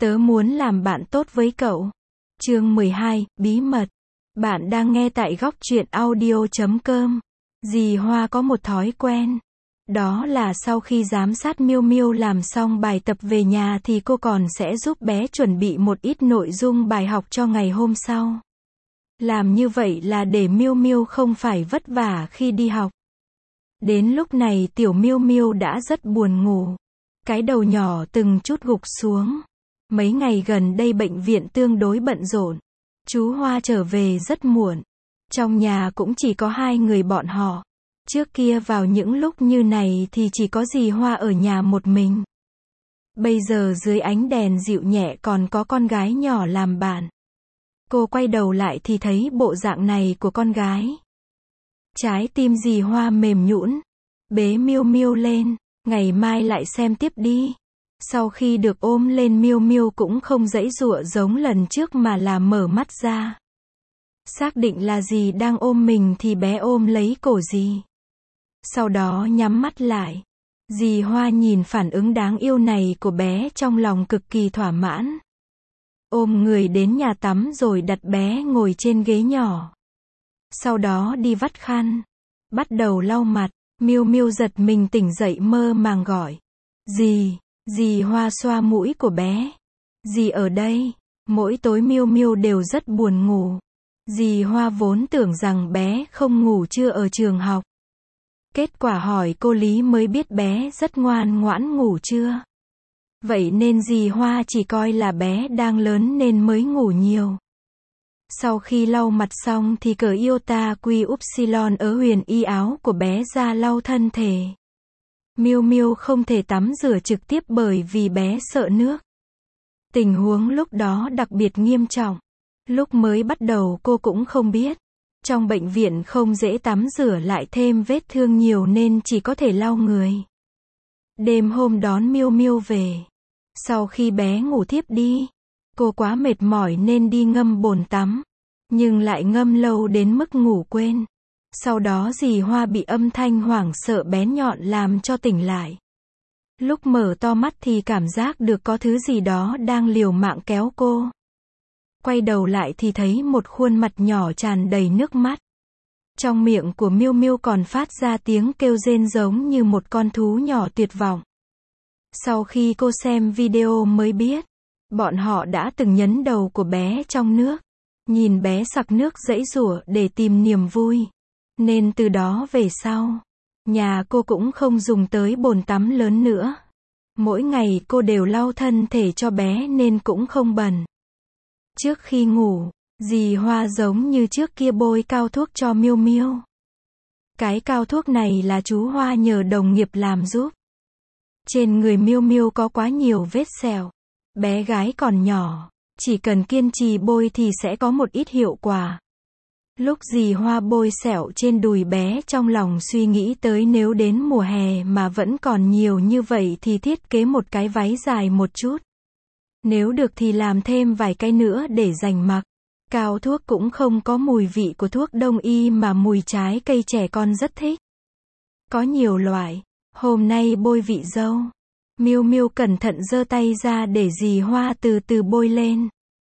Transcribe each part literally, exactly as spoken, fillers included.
Tớ muốn làm bạn tốt với cậu. Chương mười hai, Bí mật. Bạn đang nghe tại góc truyện audio chấm com. Dì Hoa có một thói quen. Đó là sau khi giám sát Miu Miu làm xong bài tập về nhà thì cô còn sẽ giúp bé chuẩn bị một ít nội dung bài học cho ngày hôm sau. Làm như vậy là để Miu Miu không phải vất vả khi đi học. Đến lúc này tiểu Miu Miu đã rất buồn ngủ. Cái đầu nhỏ từng chút gục xuống. Mấy ngày gần đây bệnh viện tương đối bận rộn. Chú Hoa trở về rất muộn. Trong nhà cũng chỉ có hai người bọn họ. Trước kia vào những lúc như này thì chỉ có dì Hoa ở nhà một mình. Bây giờ dưới ánh đèn dịu nhẹ còn có con gái nhỏ làm bạn. Cô quay đầu lại thì thấy bộ dạng này của con gái. Trái tim dì Hoa mềm nhũn, bế Miu Miu lên, ngày mai lại xem tiếp đi. Sau khi được ôm lên Miu Miu cũng không giãy giụa giống lần trước mà là mở mắt ra. Xác định là dì đang ôm mình thì bé ôm lấy cổ dì. Sau đó nhắm mắt lại. Dì Hoa nhìn phản ứng đáng yêu này của bé trong lòng cực kỳ thỏa mãn. Ôm người đến nhà tắm rồi đặt bé ngồi trên ghế nhỏ. Sau đó đi vắt khăn. Bắt đầu lau mặt. Miu Miu giật mình tỉnh dậy mơ màng gọi. Dì, dì Hoa xoa mũi của bé. Dì ở đây. Mỗi tối Miu Miu đều rất buồn ngủ. Dì Hoa vốn tưởng rằng bé không ngủ trưa ở trường học. Kết quả hỏi cô Lý mới biết bé rất ngoan ngoãn ngủ trưa. Vậy nên dì Hoa chỉ coi là bé đang lớn nên mới ngủ nhiều. Sau khi lau mặt xong thì cởi iota quy upsilon ở huyền y áo của bé ra lau thân thể. Miu Miu không thể tắm rửa trực tiếp bởi vì bé sợ nước. Tình huống lúc đó đặc biệt nghiêm trọng. Lúc mới bắt đầu cô cũng không biết. Trong bệnh viện không dễ tắm rửa lại thêm vết thương nhiều nên chỉ có thể lau người. Đêm hôm đón Miu Miu về. Sau khi bé ngủ thiếp đi, cô quá mệt mỏi nên đi ngâm bồn tắm. Nhưng lại ngâm lâu đến mức ngủ quên. Sau đó dì Hoa bị âm thanh hoảng sợ bén nhọn làm cho tỉnh lại. Lúc mở to mắt thì cảm giác được có thứ gì đó đang liều mạng kéo cô. Quay đầu lại thì thấy một khuôn mặt nhỏ tràn đầy nước mắt. Trong miệng của Miu Miu còn phát ra tiếng kêu rên giống như một con thú nhỏ tuyệt vọng. Sau khi cô xem video mới biết, bọn họ đã từng nhấn đầu của bé trong nước. Nhìn bé sặc nước giãy giụa để tìm niềm vui. Nên từ đó về sau, nhà cô cũng không dùng tới bồn tắm lớn nữa. Mỗi ngày cô đều lau thân thể cho bé nên cũng không bẩn. Trước khi ngủ, dì Hoa giống như trước kia bôi cao thuốc cho Miu Miu. Cái cao thuốc này là chú Hoa nhờ đồng nghiệp làm giúp. Trên người Miu Miu có quá nhiều vết sẹo. Bé gái còn nhỏ, chỉ cần kiên trì bôi thì sẽ có một ít hiệu quả. Lúc dì Hoa bôi sẹo trên đùi bé trong lòng suy nghĩ tới nếu đến mùa hè mà vẫn còn nhiều như vậy thì thiết kế một cái váy dài một chút. Nếu được thì làm thêm vài cái nữa để dành mặc. Cao thuốc cũng không có mùi vị của thuốc đông y mà mùi trái cây trẻ con rất thích. Có nhiều loại. Hôm nay bôi vị dâu. Miu Miu cẩn thận giơ tay ra để dì Hoa từ từ bôi lên.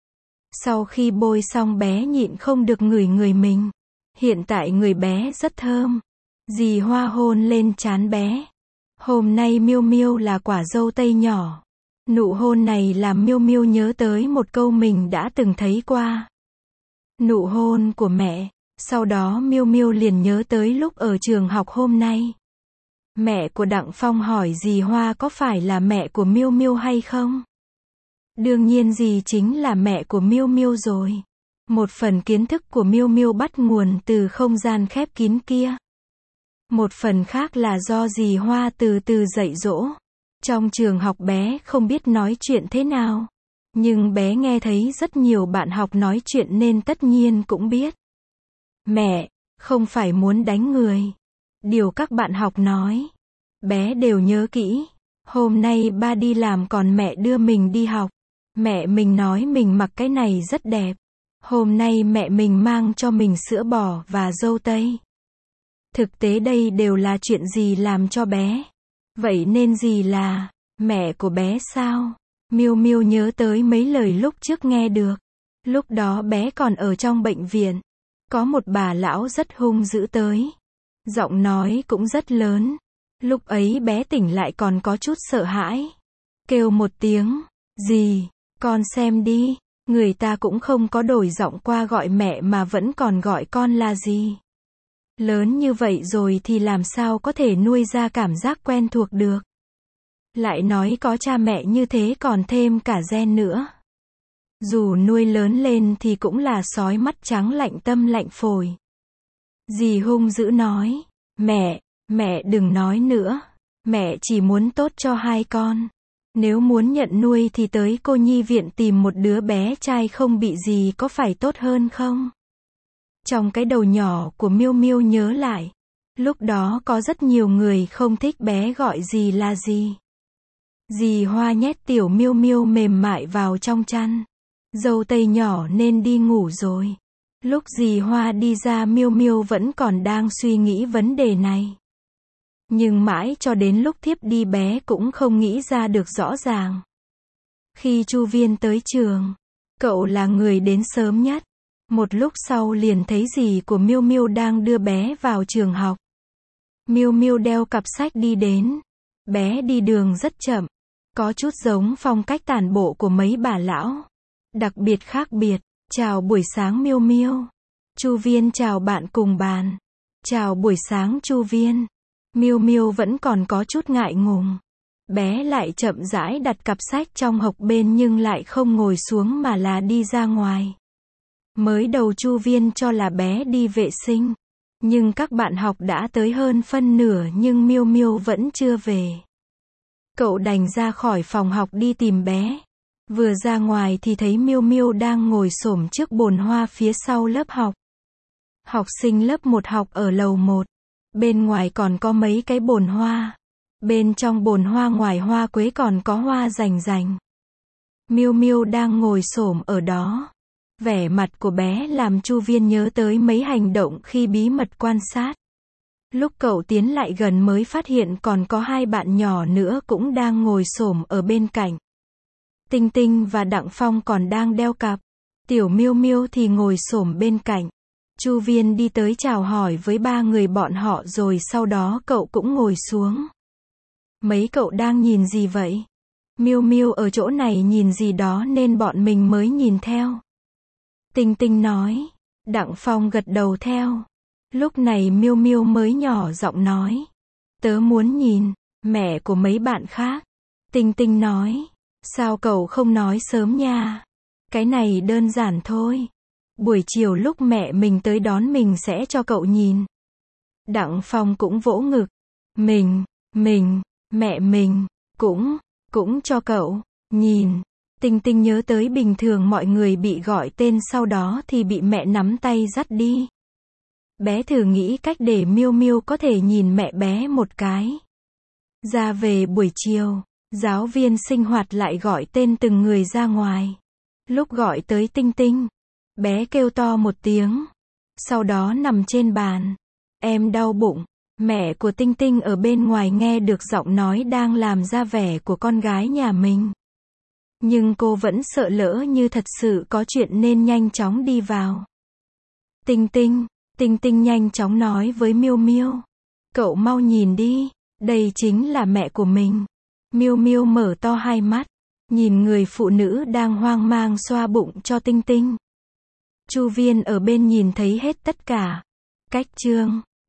Sau khi bôi xong bé nhịn không được ngửi người mình. Hiện tại người bé rất thơm. Dì Hoa hôn lên trán bé. Hôm nay Miu Miu là quả dâu tây nhỏ. Nụ hôn này làm Miu Miu nhớ tới một câu mình đã từng thấy qua. Nụ hôn của mẹ. Sau đó Miu Miu liền nhớ tới lúc ở trường học hôm nay. Mẹ của Đặng Phong hỏi dì Hoa có phải là mẹ của Miu Miu hay không? Đương nhiên dì chính là mẹ của Miu Miu rồi. Một phần kiến thức của Miu Miu bắt nguồn từ không gian khép kín kia. Một phần khác là do dì Hoa từ từ dạy dỗ. Trong trường học bé không biết nói chuyện thế nào. Nhưng bé nghe thấy rất nhiều bạn học nói chuyện nên tất nhiên cũng biết. Mẹ, không phải muốn đánh người. Điều các bạn học nói, bé đều nhớ kỹ. Hôm nay ba đi làm còn mẹ đưa mình đi học. Mẹ mình nói mình mặc cái này rất đẹp. Hôm nay mẹ mình mang cho mình sữa bò và dâu tây. Thực tế đây đều là chuyện dì làm cho bé. Vậy nên dì là mẹ của bé sao? Miêu Miêu nhớ tới mấy lời lúc trước nghe được. Lúc đó bé còn ở trong bệnh viện. Có một bà lão rất hung dữ tới. Giọng nói cũng rất lớn. Lúc ấy bé tỉnh lại còn có chút sợ hãi. Kêu một tiếng, "Dì, con xem đi." Người ta cũng không có đổi giọng qua gọi mẹ mà vẫn còn gọi con là dì. Lớn như vậy rồi thì làm sao có thể nuôi ra cảm giác quen thuộc được. Lại nói có cha mẹ như thế còn thêm cả gen nữa. Dù nuôi lớn lên thì cũng là sói mắt trắng lạnh tâm lạnh phổi. Dì hung dữ nói, "Mẹ, mẹ đừng nói nữa. Mẹ chỉ muốn tốt cho hai con. Nếu muốn nhận nuôi thì tới cô nhi viện tìm một đứa bé trai không bị gì có phải tốt hơn không?" Trong cái đầu nhỏ của Miêu Miêu nhớ lại. Lúc đó có rất nhiều người không thích bé gọi dì là dì. Dì Hoa nhét tiểu Miêu Miêu mềm mại vào trong chăn. Dâu tây nhỏ nên đi ngủ rồi. Lúc dì Hoa đi ra Miêu Miêu vẫn còn đang suy nghĩ vấn đề này. Nhưng mãi cho đến lúc thiếp đi bé cũng không nghĩ ra được rõ ràng. Khi Chu Viên tới trường, cậu là người đến sớm nhất. Một lúc sau liền thấy dì của Miêu Miêu đang đưa bé vào trường học. Miêu Miêu đeo cặp sách đi đến. Bé đi đường rất chậm, có chút giống phong cách tản bộ của mấy bà lão. Đặc biệt khác biệt. "Chào buổi sáng Miêu Miêu." Chu Viên chào bạn cùng bàn. "Chào buổi sáng Chu Viên." Miêu Miêu vẫn còn có chút ngại ngùng. Bé lại chậm rãi đặt cặp sách trong hộc bên nhưng lại không ngồi xuống mà là đi ra ngoài. Mới đầu Chu Viên cho là bé đi vệ sinh. Nhưng các bạn học đã tới hơn phân nửa nhưng Miêu Miêu vẫn chưa về. Cậu đành ra khỏi phòng học đi tìm bé. Vừa ra ngoài thì thấy Miêu Miêu đang ngồi xổm trước bồn hoa phía sau lớp học. Học sinh lớp một học ở lầu một. Bên ngoài còn có mấy cái bồn hoa. Bên trong bồn hoa ngoài hoa quế còn có hoa rành rành. Miêu Miêu đang ngồi xổm ở đó. Vẻ mặt của bé làm Chu Viên nhớ tới mấy hành động khi bí mật quan sát. Lúc cậu tiến lại gần mới phát hiện còn có hai bạn nhỏ nữa cũng đang ngồi xổm ở bên cạnh. Tinh Tinh và Đặng Phong còn đang đeo cặp. Tiểu Miêu Miêu thì ngồi xổm bên cạnh. Chu Viên đi tới chào hỏi với ba người bọn họ rồi sau đó cậu cũng ngồi xuống. "Mấy cậu đang nhìn gì vậy?" "Miêu Miêu ở chỗ này nhìn gì đó nên bọn mình mới nhìn theo." Tinh Tinh nói. Đặng Phong gật đầu theo. Lúc này Miêu Miêu mới nhỏ giọng nói. "Tớ muốn nhìn mẹ của mấy bạn khác." Tinh Tinh nói. "Sao cậu không nói sớm nha? Cái này đơn giản thôi. Buổi chiều lúc mẹ mình tới đón mình sẽ cho cậu nhìn." Đặng Phong cũng vỗ ngực. Mình, mình, mẹ mình, cũng, cũng cho cậu nhìn." Tinh Tinh nhớ tới bình thường mọi người bị gọi tên sau đó thì bị mẹ nắm tay dắt đi. Bé thử nghĩ cách để Miêu Miêu có thể nhìn mẹ bé một cái. Ra về buổi chiều, giáo viên sinh hoạt lại gọi tên từng người ra ngoài. Lúc gọi tới Tinh Tinh, bé kêu to một tiếng. Sau đó nằm trên bàn. "Em đau bụng." Mẹ của Tinh Tinh ở bên ngoài nghe được giọng nói đang làm ra vẻ của con gái nhà mình. Nhưng cô vẫn sợ lỡ như thật sự có chuyện nên nhanh chóng đi vào. "Tinh Tinh." Tinh Tinh nhanh chóng nói với Miêu Miêu. "Cậu mau nhìn đi, đây chính là mẹ của mình." Miêu Miêu mở to hai mắt, nhìn người phụ nữ đang hoang mang xoa bụng cho Tinh Tinh. Chu Viên ở bên nhìn thấy hết tất cả. Cách chương